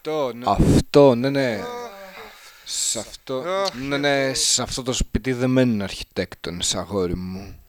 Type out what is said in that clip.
Αυτό, ναι. Σε αυτό, ναι, σε αυτό το σπίτι δεν μένουν αρχιτέκτονες, αγόρι μου.